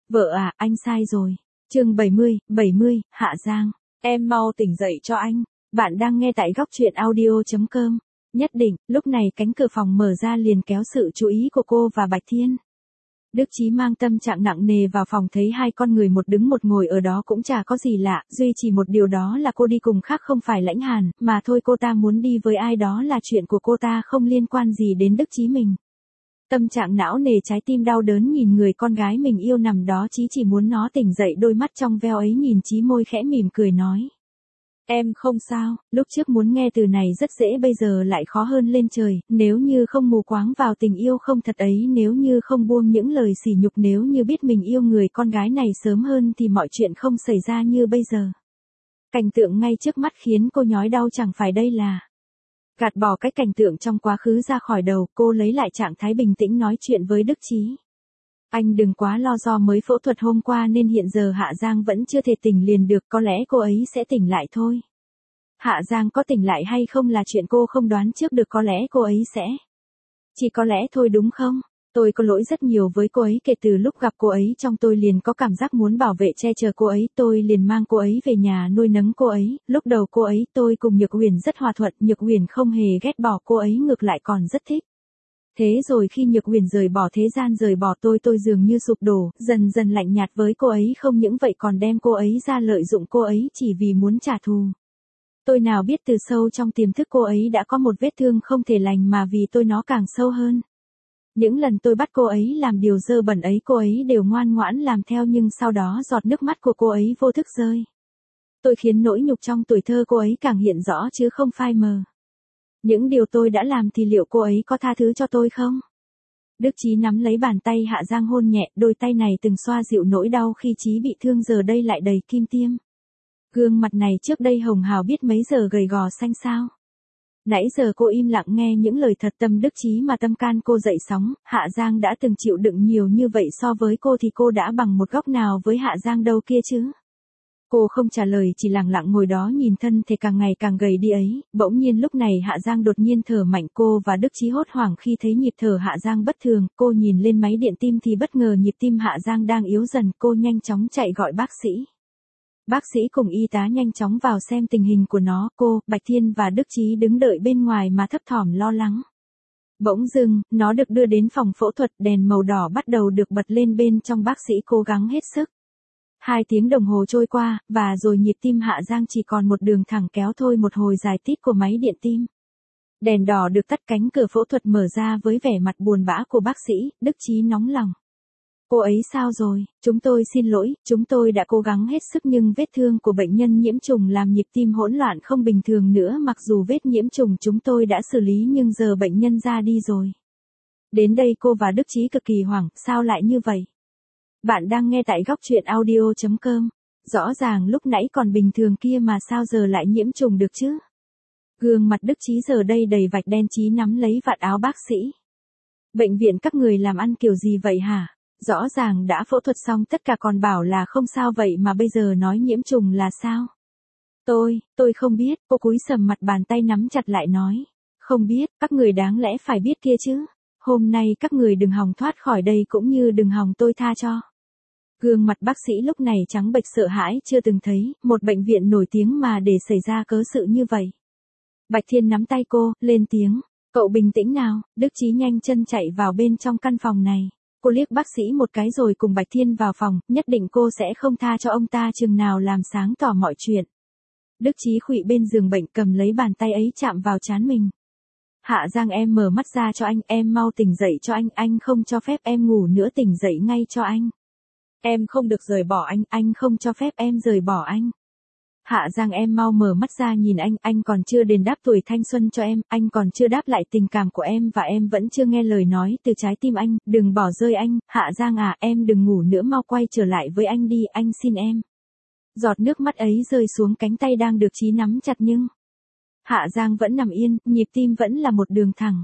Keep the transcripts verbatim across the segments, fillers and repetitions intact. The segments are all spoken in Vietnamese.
Vợ à, anh sai rồi. Chương bảy mươi, bảy mươi, Hạ Giang. Em mau tỉnh dậy cho anh. Bạn đang nghe tại góc truyện audio chấm com. Nhất định, lúc này cánh cửa phòng mở ra liền kéo sự chú ý của cô và Bạch Thiên. Đức Chí mang tâm trạng nặng nề vào phòng thấy hai con người một đứng một ngồi ở đó cũng chả có gì lạ, duy chỉ một điều đó là cô đi cùng khác không phải Lãnh Hàn, mà thôi cô ta muốn đi với ai đó là chuyện của cô ta không liên quan gì đến Đức Chí mình. Tâm trạng não nề trái tim đau đớn nhìn người con gái mình yêu nằm đó Chí chỉ muốn nó tỉnh dậy đôi mắt trong veo ấy nhìn Chí môi khẽ mỉm cười nói. Em không sao, lúc trước muốn nghe từ này rất dễ bây giờ lại khó hơn lên trời, nếu như không mù quáng vào tình yêu không thật ấy nếu như không buông những lời sỉ nhục nếu như biết mình yêu người con gái này sớm hơn thì mọi chuyện không xảy ra như bây giờ. Cảnh tượng ngay trước mắt khiến cô nhói đau chẳng phải đây là. Gạt bỏ cái cảnh tượng trong quá khứ ra khỏi đầu, cô lấy lại trạng thái bình tĩnh nói chuyện với Đức Chí. Anh đừng quá lo do mới phẫu thuật hôm qua nên hiện giờ Hạ Giang vẫn chưa thể tỉnh liền được, có lẽ cô ấy sẽ tỉnh lại thôi. Hạ Giang có tỉnh lại hay không là chuyện cô không đoán trước được, có lẽ cô ấy sẽ. Chỉ có lẽ thôi đúng không? Tôi có lỗi rất nhiều với cô ấy, kể từ lúc gặp cô ấy trong tôi liền có cảm giác muốn bảo vệ che chở cô ấy, tôi liền mang cô ấy về nhà nuôi nấng cô ấy, lúc đầu cô ấy tôi cùng Nhược Huyền rất hòa thuận, Nhược Huyền không hề ghét bỏ cô ấy ngược lại còn rất thích. Thế rồi khi Nhược Huyền rời bỏ thế gian rời bỏ tôi tôi dường như sụp đổ, dần dần lạnh nhạt với cô ấy không những vậy còn đem cô ấy ra lợi dụng cô ấy chỉ vì muốn trả thù. Tôi nào biết từ sâu trong tiềm thức cô ấy đã có một vết thương không thể lành mà vì tôi nó càng sâu hơn. Những lần tôi bắt cô ấy làm điều dơ bẩn ấy cô ấy đều ngoan ngoãn làm theo nhưng sau đó giọt nước mắt của cô ấy vô thức rơi. Tôi khiến nỗi nhục trong tuổi thơ cô ấy càng hiện rõ chứ không phai mờ. Những điều tôi đã làm thì liệu cô ấy có tha thứ cho tôi không? Đức Chí nắm lấy bàn tay Hạ Giang hôn nhẹ, đôi tay này từng xoa dịu nỗi đau khi Chí bị thương giờ đây lại đầy kim tiêm. Gương mặt này trước đây hồng hào biết mấy giờ gầy gò xanh xao. Nãy giờ cô im lặng nghe những lời thật tâm Đức Chí mà tâm can cô dậy sóng, Hạ Giang đã từng chịu đựng nhiều như vậy so với cô thì cô đã bằng một góc nào với Hạ Giang đâu kia chứ. Cô không trả lời chỉ lặng lặng ngồi đó nhìn thân thể càng ngày càng gầy đi ấy, bỗng nhiên lúc này Hạ Giang đột nhiên thở mạnh cô và Đức Chí hốt hoảng khi thấy nhịp thở Hạ Giang bất thường, cô nhìn lên máy điện tim thì bất ngờ nhịp tim Hạ Giang đang yếu dần, cô nhanh chóng chạy gọi bác sĩ. Bác sĩ cùng y tá nhanh chóng vào xem tình hình của nó, cô, Bạch Thiên và Đức Chí đứng đợi bên ngoài mà thấp thỏm lo lắng. Bỗng dưng, nó được đưa đến phòng phẫu thuật, đèn màu đỏ bắt đầu được bật lên bên trong bác sĩ cố gắng hết sức. Hai tiếng đồng hồ trôi qua, và rồi nhịp tim Hạ Giang chỉ còn một đường thẳng kéo thôi một hồi dài tít của máy điện tim. Đèn đỏ được tắt cánh cửa phẫu thuật mở ra với vẻ mặt buồn bã của bác sĩ, Đức Chí nóng lòng. Cô ấy sao rồi? Chúng tôi xin lỗi, chúng tôi đã cố gắng hết sức nhưng vết thương của bệnh nhân nhiễm trùng làm nhịp tim hỗn loạn không bình thường nữa mặc dù vết nhiễm trùng chúng tôi đã xử lý nhưng giờ bệnh nhân ra đi rồi. Đến đây cô và Đức Chí cực kỳ hoảng, sao lại như vậy? Bạn đang nghe tại góc truyện audio chấm com. Rõ ràng lúc nãy còn bình thường kia mà sao giờ lại nhiễm trùng được chứ? Gương mặt Đức Chí giờ đây đầy vạch đen. Chí nắm lấy vạt áo bác sĩ. Bệnh viện các người làm ăn kiểu gì vậy hả? Rõ ràng đã phẫu thuật xong tất cả còn bảo là không sao vậy mà bây giờ nói nhiễm trùng là sao? Tôi, tôi không biết, cô cúi sầm mặt bàn tay nắm chặt lại nói. Không biết, các người đáng lẽ phải biết kia chứ. Hôm nay các người đừng hòng thoát khỏi đây cũng như đừng hòng tôi tha cho. Gương mặt bác sĩ lúc này trắng bệch sợ hãi chưa từng thấy, một bệnh viện nổi tiếng mà để xảy ra cớ sự như vậy. Bạch Thiên nắm tay cô, lên tiếng. Cậu bình tĩnh nào, Đức Chí nhanh chân chạy vào bên trong căn phòng này. Cô liếc bác sĩ một cái rồi cùng Bạch Thiên vào phòng, nhất định cô sẽ không tha cho ông ta chừng nào làm sáng tỏ mọi chuyện. Đức Chí khuỵu bên giường bệnh cầm lấy bàn tay ấy chạm vào trán mình. Hạ Giang em mở mắt ra cho anh, em mau tỉnh dậy cho anh, anh không cho phép em ngủ nữa tỉnh dậy ngay cho anh. Em không được rời bỏ anh, anh không cho phép em rời bỏ anh. Hạ Giang em mau mở mắt ra nhìn anh, anh còn chưa đền đáp tuổi thanh xuân cho em, anh còn chưa đáp lại tình cảm của em và em vẫn chưa nghe lời nói từ trái tim anh, đừng bỏ rơi anh, Hạ Giang à, em đừng ngủ nữa mau quay trở lại với anh đi, anh xin em. Giọt nước mắt ấy rơi xuống cánh tay đang được Chí nắm chặt nhưng... Hạ Giang vẫn nằm yên, nhịp tim vẫn là một đường thẳng.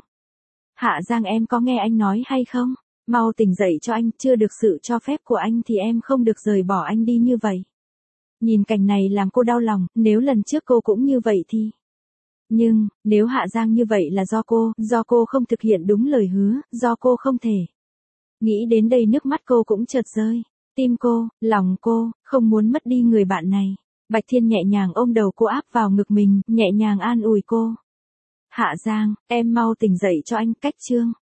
Hạ Giang em có nghe anh nói hay không? Mau tỉnh dậy cho anh, chưa được sự cho phép của anh thì em không được rời bỏ anh đi như vậy. Nhìn cảnh này làm cô đau lòng, nếu lần trước cô cũng như vậy thì... Nhưng, nếu Hạ Giang như vậy là do cô, do cô không thực hiện đúng lời hứa, do cô không thể. Nghĩ đến đây nước mắt cô cũng chợt rơi. Tim cô, lòng cô, không muốn mất đi người bạn này. Bạch Thiên nhẹ nhàng ôm đầu cô áp vào ngực mình, nhẹ nhàng an ủi cô. Hạ Giang, em mau tỉnh dậy cho anh, cách chương.